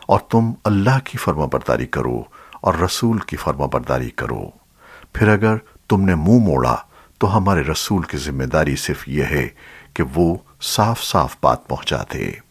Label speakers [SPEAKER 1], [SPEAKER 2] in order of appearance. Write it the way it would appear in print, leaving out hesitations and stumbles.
[SPEAKER 1] और तुम अल्लाह की फर्माबरदारी करो और रसूल की फर्माबरदारी करो। फिर अगर तुमने मुंह मोड़ा तो हमारे रसूल की जिम्मेदारी सिर्फ यह है कि वो साफ साफ बात पहुंचा दे।